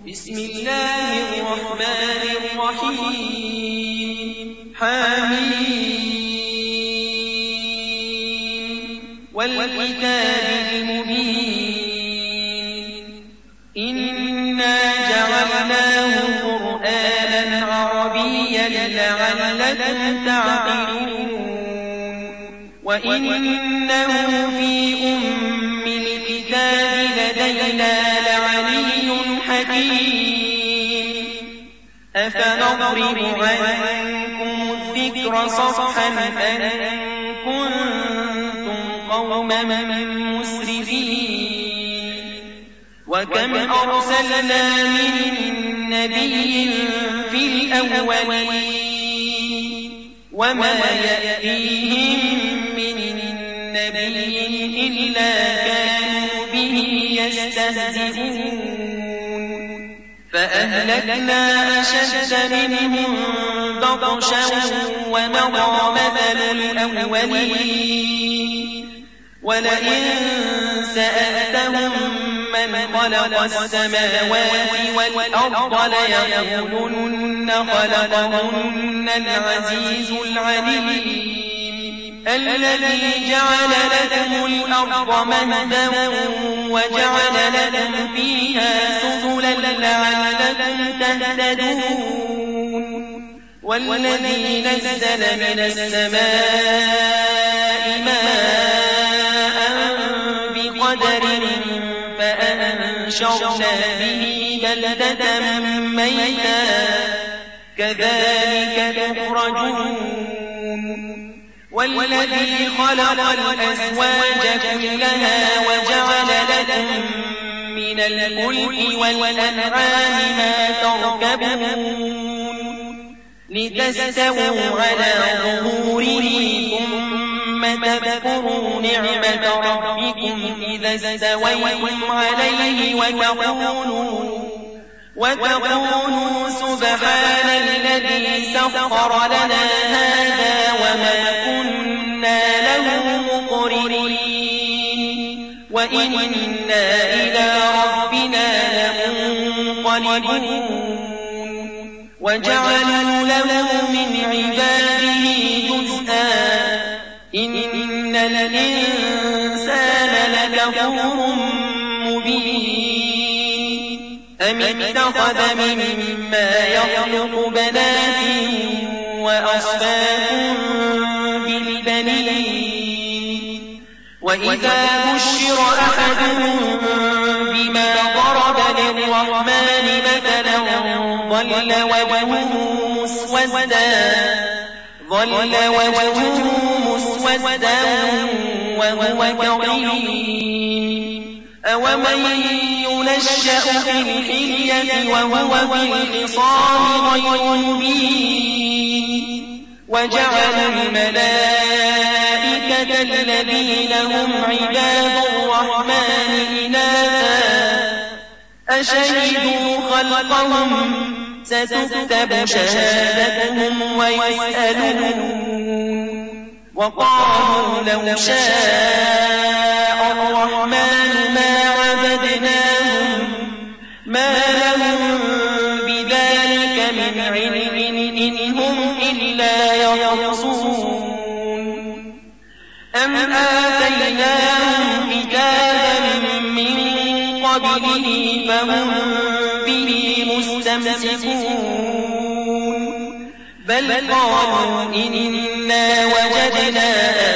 بسم الله الرحمن الرحيم حميم والكتاب المبين إنا جعلناه قرآنا عربيا لعلكم تعقلون وإنه في أم الكتاب لدينا لعلي حكيم أفنضرب عنكم الذكر صفحا أن كنتم قوما مسرفين وكم أرسلنا من نبي في الأولين وما يأتيهم من نبي إلا كانوا به يستهزئون فأهلكنا أشد منهم بطشا ومضى مثل الأولين ولئن سألتهم من خلق السماوات والأرض ليقولن خلقهن العزيز العليم الذي جعل لكم الأرض مهدا وجعل لكم فيها سبلا لعلكم تهتدون والذي نزل من السماء ماء بقدر فأنشرنا به بلدة ميتا كذلك تخرجون والذي خلق الأزواج كلها وجعل لكم من الملك والأنعام ما تركبون لتستووا على ظهوره ثم تذكروا نعمة ربكم إذا استويتم عليه وتقولوا سبحان الذي سخر لنا هذا وما كنا له مقرنين وإنا إلى ربنا لمنقلبون وجعلوا له من عباده جزءا إن الإنسان لكفور مبين أم اتخذ مما يخلق بنات وأصفاكم بالبنين وإذا بشر أحدهم بما ضرب للرحمن مثلا ظل وجهه مسودا وهو كظيم أومن ينشأ في الحلية وهو في الخصام غير مبين وجعل الملائكة الذين هم عباد الرحمن إناثا أشهدوا خلقهم ستكتب شهادتهم ويسألون وقالوا لو شاء الرحمن ما عبدناهم ما لهم بذلك من علم إن هم إلا يخرصون أم آتيناهم كتابا من قبله فهم به مستمسكون بل قالوا إنا وجدنا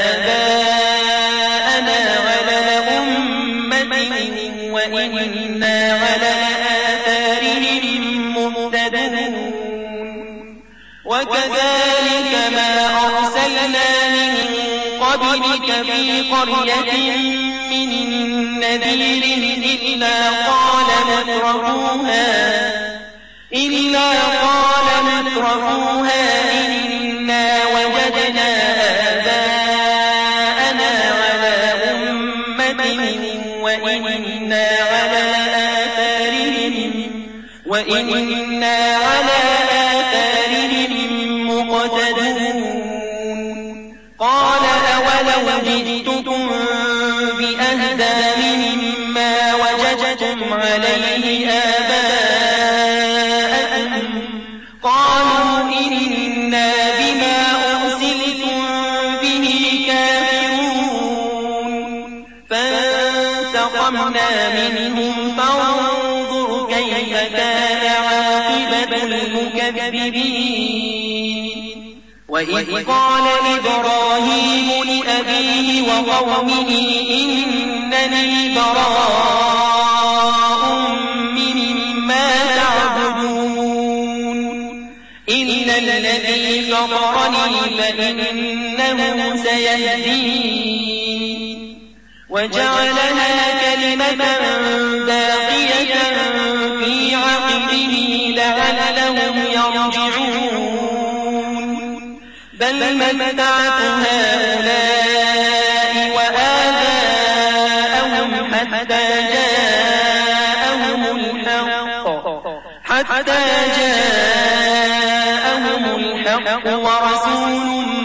آباءنا على أمة وإنا على آثارهم مهتدون وكذلك ما أرسلنا من قبلك في قرية من نذير إلا قال مترفوها إنا وجدنا آباءنا على أمة وإنا على آثارهم مقتدون قال أولو جئتكم بأهدى مما وجدتم عليه آباءكم انتقمنا منهم فانظر كيف كان عاقبة المكذبين وإذ قال إبراهيم لأبيه وقومه إنني براء مما تعبدون إلا الذي فطرني فإنه سيهدين وجعلها كلمة باقية في عقبه لعلهم يرجعون بل متعت هؤلاء وآباءهم حتى جاءهم الحق ورسول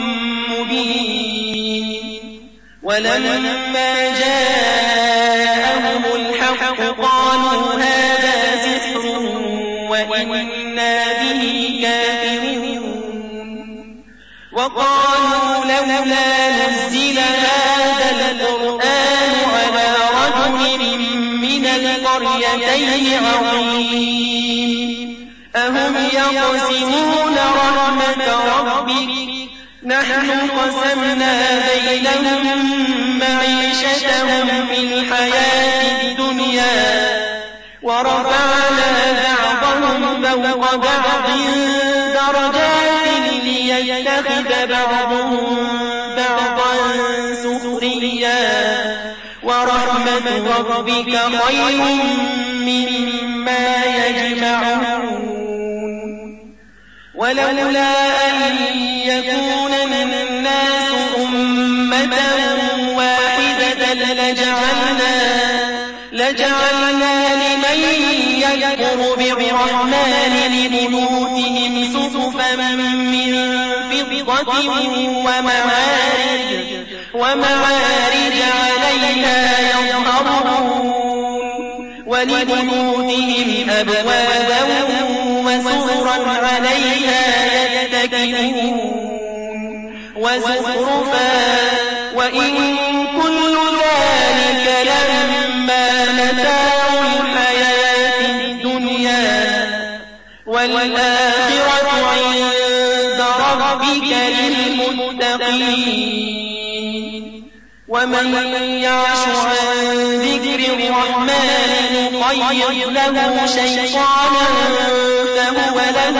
مبين ولما جاءهم الحق قالوا هذا سحر وإنا به كافرون وقالوا لولا نزل هذا القرآن على رجل من القريتين عظيم أهم يقسمون رحمة ربك نحن قسمنا بينهم معيشتهم في الحياة الدنيا ورفعنا بعضهم فوق بعض درجات ليتخذ بعضهم بعضا سخريا ورحمة ربك خير مما يجمعون ولولا أن يكون الناس أمة واحدة لجعلنا لمن يكفر بالرحمن لبيوتهم سقفا من فضة ومعارج عليها يظهرون ولبيوتهم أبوابا وسررا عليها يتكئون وزخرفا وإن كل ذلك لما متاع الحياة الدنيا والآخرة عند ربك للمتقين ومن يعش عن ذكر الرحمن نقيض له شيطانا فهو له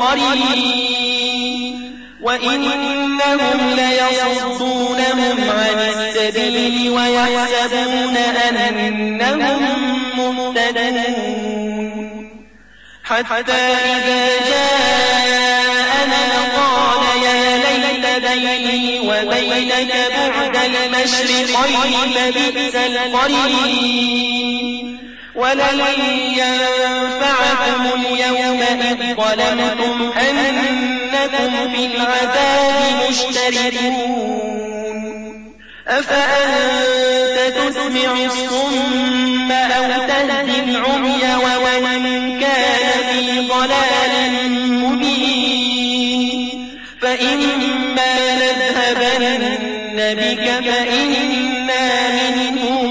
قرين وإنهم ليصدونهم عن السبيل ويحسبون أنهم مهتدون حتى إذا جاءنا قال يا ليت بيني وبينك بعد المشرقين فبئس القرين ولن ينفعكم اليوم إذ ظلمتم أنكم في العذاب مشتركون أفأنت تسمع الصم أو تهدي العمي ومن كان في ضلال مبين فإما نذهبن بك فإنا منهم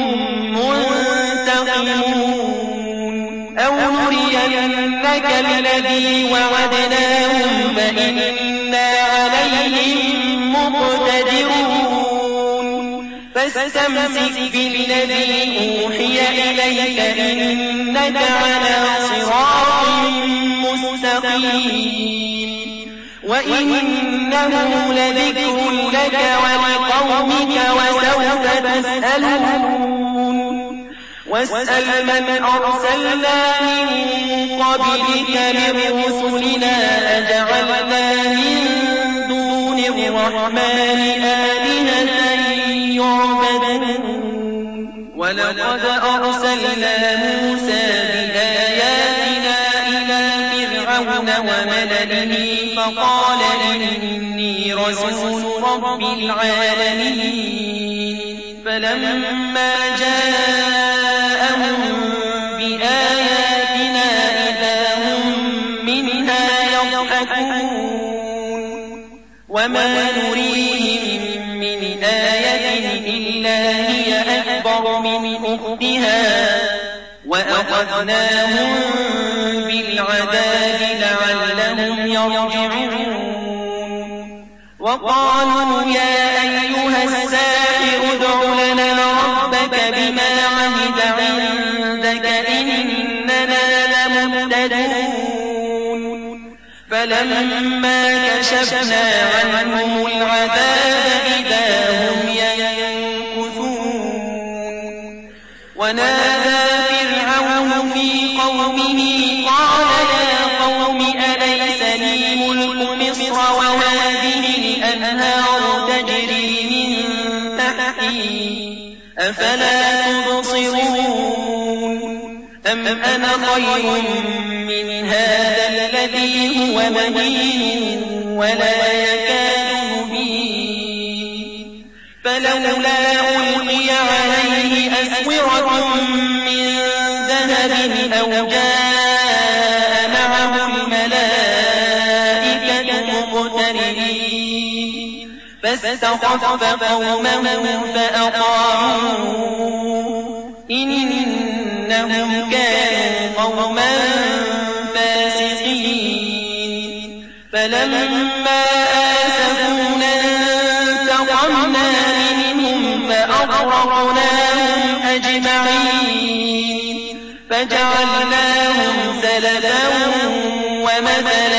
منتقمون أو نرينك الذي وعدناهم فإنا عليهم مقتدرون فاستمسك بالذي أوحي إليك إنك على صراط مستقيم وإنه لذكر لك ولقومك وسوف تسألون واسأل من أرسلنا من قبلك من رسلنا أجعلنا من دون الرحمن آلهة يعبدون ولقد أرسلنا موسى بآياتنا إلى فرعون وملئه فقال إني رسول رب العالمين فلما جاءهم بآياتنا إذا هم منها يضحكون وما نريهم من آية إلا هي أكبر من أختها لأخذناهم بالعذاب لعلهم يرجعون وقالوا يا أيها الساحر ادع لنا ربك بما عهد عندك إننا لمهتدون فلما كشفنا عنهم العذاب إذا هم ينكثون ونادى فرعون في قومه قال يا قوم أليس لي ملك مصر وهذه الأنهار تجري من تحتي أفلا تبصرون أم أنا خير من هذا الذي هو مهين ولا يكاد مبين فلولا ألقي عليه أسورة من ذهب أو جاء معه الملائكة مقترنين فاستخف قومه فأطاعوه إنهم كانوا قوما فاسقين فلما آسفونا انتقمنا منهم فأغرقناهم أجمعين فجعلناهم سلفا ومثلا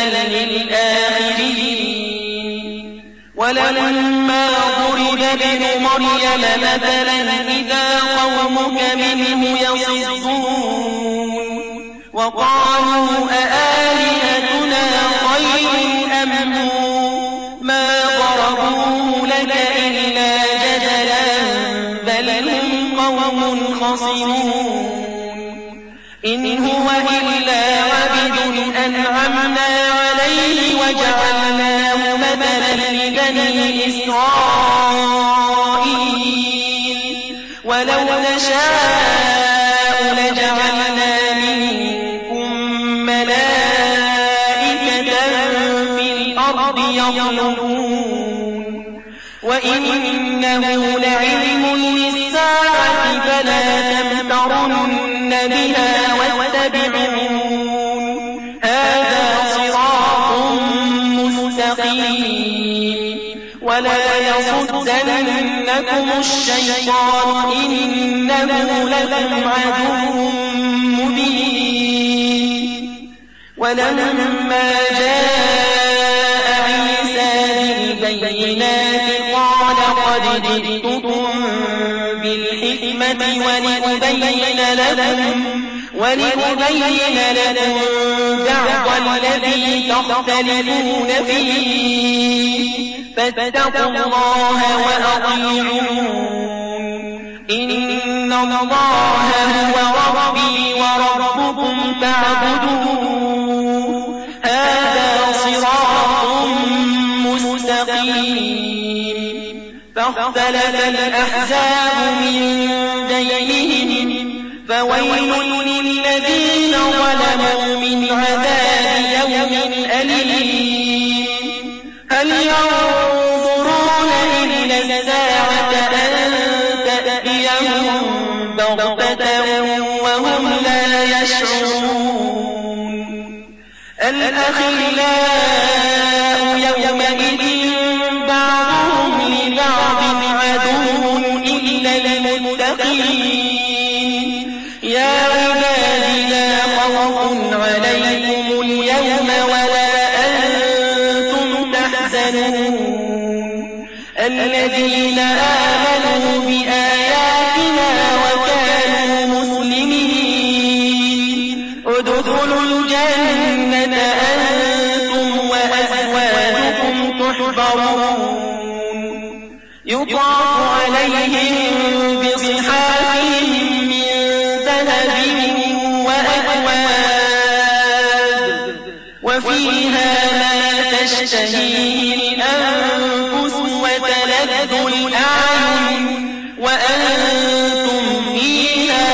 للآخرين ولما ضرب ابن مريم مثلا إذا قومك منه يصدون وقالوا أآلهتنا خير أم هو ما ضربوه لك إلا جدلا بل هم قوم خصمون إن هو إلا عبد أنعمنا عليه وجعلناه مثلا لبني إسرائيل ولو نشاء لجعلنا منكم ملائكة في الأرض يخلقون وإنه لعلم للساعة فلا تمترن بها واتبعون هذا صراط مستقيم ولا يصدنكم الشيطان إنه لكم عدو مبين ولما جاء عيسى بالبينات قال قد جئتكم بالحكمة ولأبين لكم بعض الذي تختلفون فيه فاتقوا الله وأطيعون إن الله هو ربي وربكم فاعبدوه هذا صراط مستقيم فاختلف الأحزاب من بينهم فويل للذين ظلموا من عذاب يوم أليم هل ينظرون إلا الساعة أن تأتيهم بغتة وهم لا يشعرون الأخلاء يومئذ بعضهم لبعض عدو إلا المتقين يا عبادي لا خوف عليكم اليوم ولا أنتم تحزنون الذين آمنوا بآياتنا وكانوا مسلمين ادخلوا الجنة أنتم وأزواجكم تحبرون يطاف عليهم بصحاف من ذهب وأكواب وفيها ما تشتهيه الأنفس وتلذ الأعين وأنتم فيها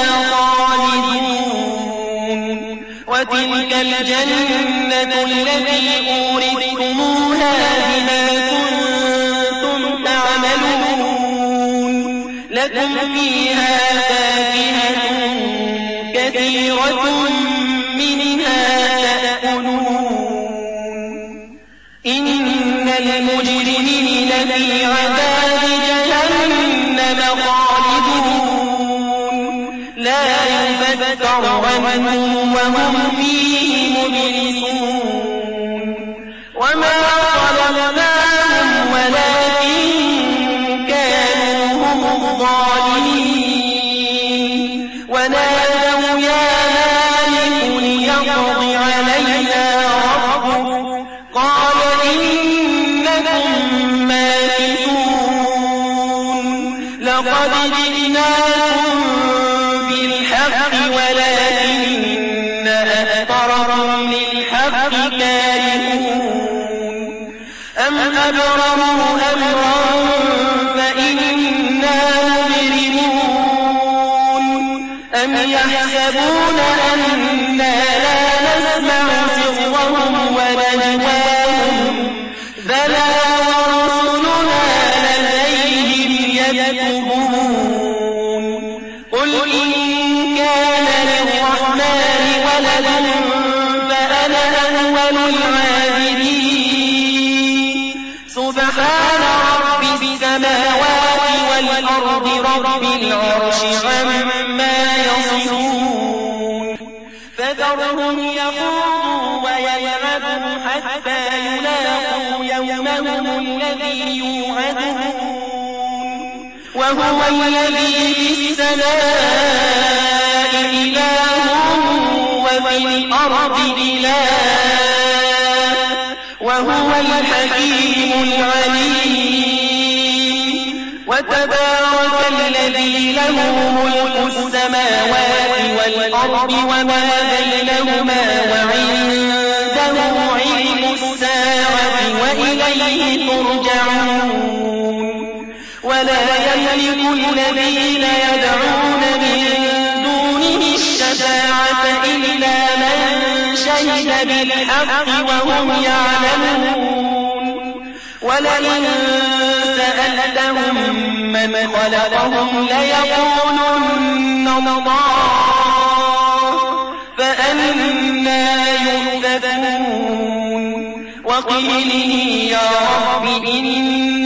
خالدون وتلك الجنة التي أورثتموها بما كنتم تعملون لكم فيها فاكهة كثيرة كثيرة منها تأكلون إن المجرمين في عذاب جهنم خالدون لا يفتر عنهم وهم فيه مبلسون وما ظلمناهم ولكن كانوا هم الظالمين ونادوا يا مالك ليقض علينا ربك قال إنكم ماكثون لقد جئناكم بالحق ولكن أكثركم للحق كارهون أم أبرموا أمرا فإنا مبرمون أم يحسبون أنا لا نسمع سرهم ونجواهم بلى ورسلنا لديهم يكتبون قل إن كان للرحمن ولد فأنا أول العابدين سبحان رب السماوات والأرض رب العرش عما يصفون فذرهم يخوضوا ويلعبوا حتى يلاقوا يومهم الذي يوعدون وهو الذي في السماء إله وفي الأرض إله وهو الحكيم العليم وتبارك الذي له ملك السماوات والأرض وما بينهما وعنده علم الساعة وإليه ترجعون ولا يملك الذين يدعون من دونه الشفاعة إلا من شهد بالحق وهم يعلمون ولئن سألتهم من خلقهم ليقولن الله فأنى يؤفكون وقيله يا رب إن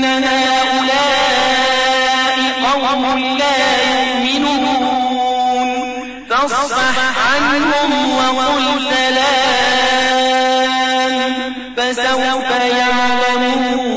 هؤلاء قوم لا يؤمنون فاصفح عنهم وقل سلام فسوف يعلمون